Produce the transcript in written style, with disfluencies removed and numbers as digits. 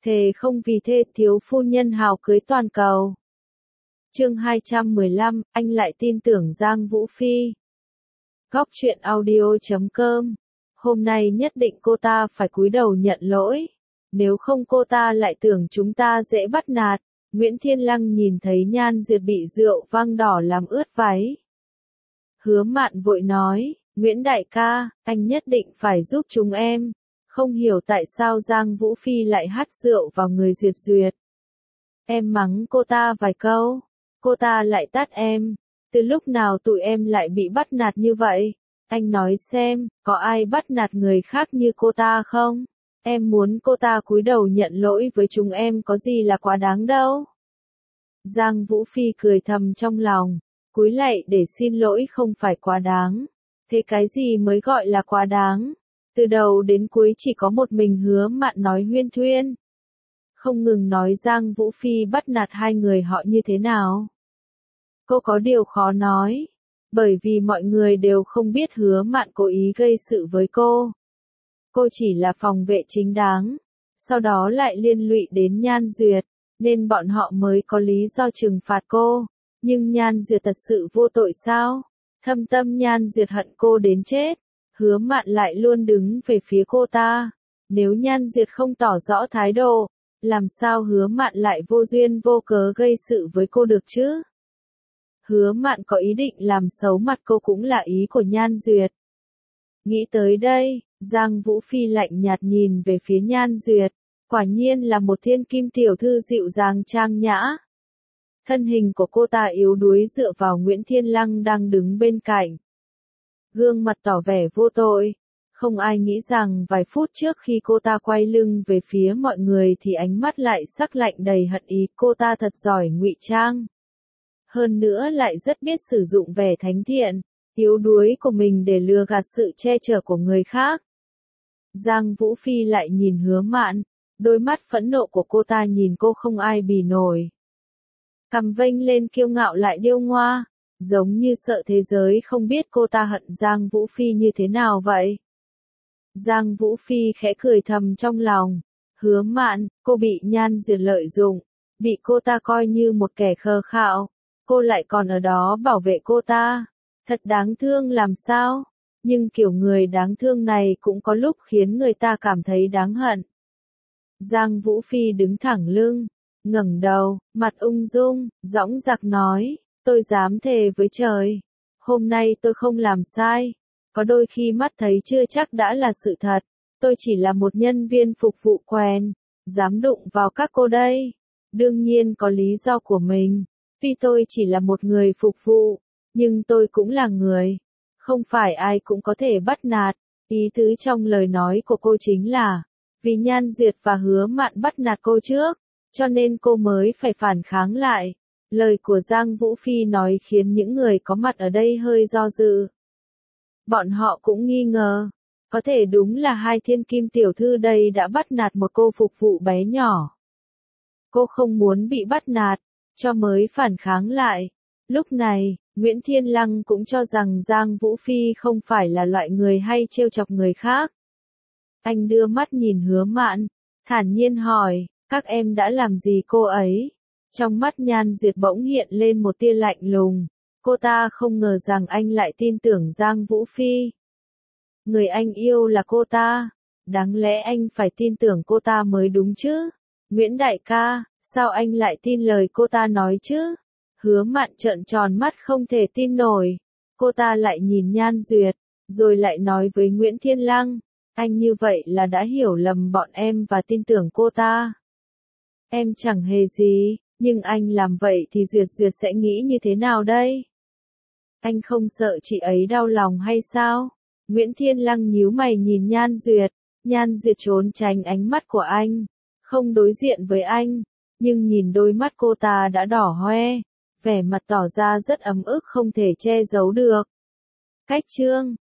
Thề không vì thê thiếu phu nhân hào cưới toàn cầu. Chương 215, anh lại tin tưởng Giang Vũ Phi. Góc truyện audio.com. Hôm nay nhất định cô ta phải cúi đầu nhận lỗi. Nếu không cô ta lại tưởng chúng ta dễ bắt nạt. Nguyễn Thiên Lăng nhìn thấy Nhan Duyệt bị rượu vang đỏ làm ướt váy. Hứa Mạn vội nói, Nguyễn đại ca, anh nhất định phải giúp chúng em. Không hiểu tại sao Giang Vũ Phi lại hắt rượu vào người Duyệt Duyệt. Em mắng cô ta vài câu, cô ta lại tát em. Từ lúc nào tụi em lại bị bắt nạt như vậy? Anh nói xem, có ai bắt nạt người khác như cô ta không? Em muốn cô ta cúi đầu nhận lỗi với chúng em có gì là quá đáng đâu. Giang Vũ Phi cười thầm trong lòng, cúi lạy để xin lỗi không phải quá đáng. Thế cái gì mới gọi là quá đáng? Từ đầu đến cuối chỉ có một mình Hứa Mạn nói huyên thuyên. Không ngừng nói Giang Vũ Phi bắt nạt hai người họ như thế nào. Cô có điều khó nói, bởi vì mọi người đều không biết Hứa Mạn cố ý gây sự với cô. Cô chỉ là phòng vệ chính đáng, sau đó lại liên lụy đến Nhan Duyệt, nên bọn họ mới có lý do trừng phạt cô. Nhưng Nhan Duyệt thật sự vô tội sao? Thâm tâm Nhan Duyệt hận cô đến chết. Hứa Mạn lại luôn đứng về phía cô ta. Nếu Nhan Duyệt không tỏ rõ thái độ, làm sao Hứa Mạn lại vô duyên vô cớ gây sự với cô được chứ? Hứa Mạn có ý định làm xấu mặt cô cũng là ý của Nhan Duyệt. Nghĩ tới đây, Giang Vũ Phi lạnh nhạt nhìn về phía Nhan Duyệt. Quả nhiên là một thiên kim tiểu thư dịu dàng trang nhã. Thân hình của cô ta yếu đuối dựa vào Nguyễn Thiên Lăng đang đứng bên cạnh. Gương mặt tỏ vẻ vô tội. Không ai nghĩ rằng vài phút trước khi cô ta quay lưng về phía mọi người thì ánh mắt lại sắc lạnh đầy hận ý. Cô ta thật giỏi ngụy trang. Hơn nữa lại rất biết sử dụng vẻ thánh thiện, yếu đuối của mình để lừa gạt sự che chở của người khác. Giang Vũ Phi lại nhìn Hứa Mạn, đôi mắt phẫn nộ của cô ta nhìn cô không ai bì nổi. Cằm vênh lên kiêu ngạo lại điêu ngoa, giống như sợ thế giới không biết cô ta hận Giang Vũ Phi như thế nào vậy. Giang Vũ Phi khẽ cười thầm trong lòng, Hứa Mạn, cô bị Nhan Duyệt lợi dụng, bị cô ta coi như một kẻ khờ khạo, cô lại còn ở đó bảo vệ cô ta, thật đáng thương làm sao, nhưng kiểu người đáng thương này cũng có lúc khiến người ta cảm thấy đáng hận. Giang Vũ Phi đứng thẳng lưng, ngẩng đầu, mặt ung dung, dõng dạc nói, tôi dám thề với trời, hôm nay tôi không làm sai, có đôi khi mắt thấy chưa chắc đã là sự thật, tôi chỉ là một nhân viên phục vụ quen, dám đụng vào các cô đây, đương nhiên có lý do của mình, tuy tôi chỉ là một người phục vụ, nhưng tôi cũng là người, không phải ai cũng có thể bắt nạt, ý tứ trong lời nói của cô chính là, vì Nhan Duyệt và Hứa Mạn bắt nạt cô trước, cho nên cô mới phải phản kháng lại. Lời của Giang Vũ Phi nói khiến những người có mặt ở đây hơi do dự. Bọn họ cũng nghi ngờ, có thể đúng là hai thiên kim tiểu thư đây đã bắt nạt một cô phục vụ bé nhỏ. Cô không muốn bị bắt nạt, cho mới phản kháng lại. Lúc này, Nguyễn Thiên Lăng cũng cho rằng Giang Vũ Phi không phải là loại người hay trêu chọc người khác. Anh đưa mắt nhìn Hứa Mạn, thản nhiên hỏi, các em đã làm gì cô ấy? Trong mắt Nhan Duyệt bỗng hiện lên một tia lạnh lùng, cô ta không ngờ rằng anh lại tin tưởng Giang Vũ Phi. Người anh yêu là cô ta, đáng lẽ anh phải tin tưởng cô ta mới đúng chứ? Nguyễn đại ca, sao anh lại tin lời cô ta nói chứ? Hứa Mạn trợn tròn mắt không thể tin nổi, cô ta lại nhìn Nhan Duyệt, rồi lại nói với Nguyễn Thiên Lăng, anh như vậy là đã hiểu lầm bọn em và tin tưởng cô ta. Em chẳng hề gì, nhưng anh làm vậy thì Duyệt Duyệt sẽ nghĩ như thế nào đây? Anh không sợ chị ấy đau lòng hay sao? Nguyễn Thiên Lăng nhíu mày nhìn Nhan Duyệt trốn tránh ánh mắt của anh, không đối diện với anh, nhưng nhìn đôi mắt cô ta đã đỏ hoe, vẻ mặt tỏ ra rất ấm ức không thể che giấu được. Cách chương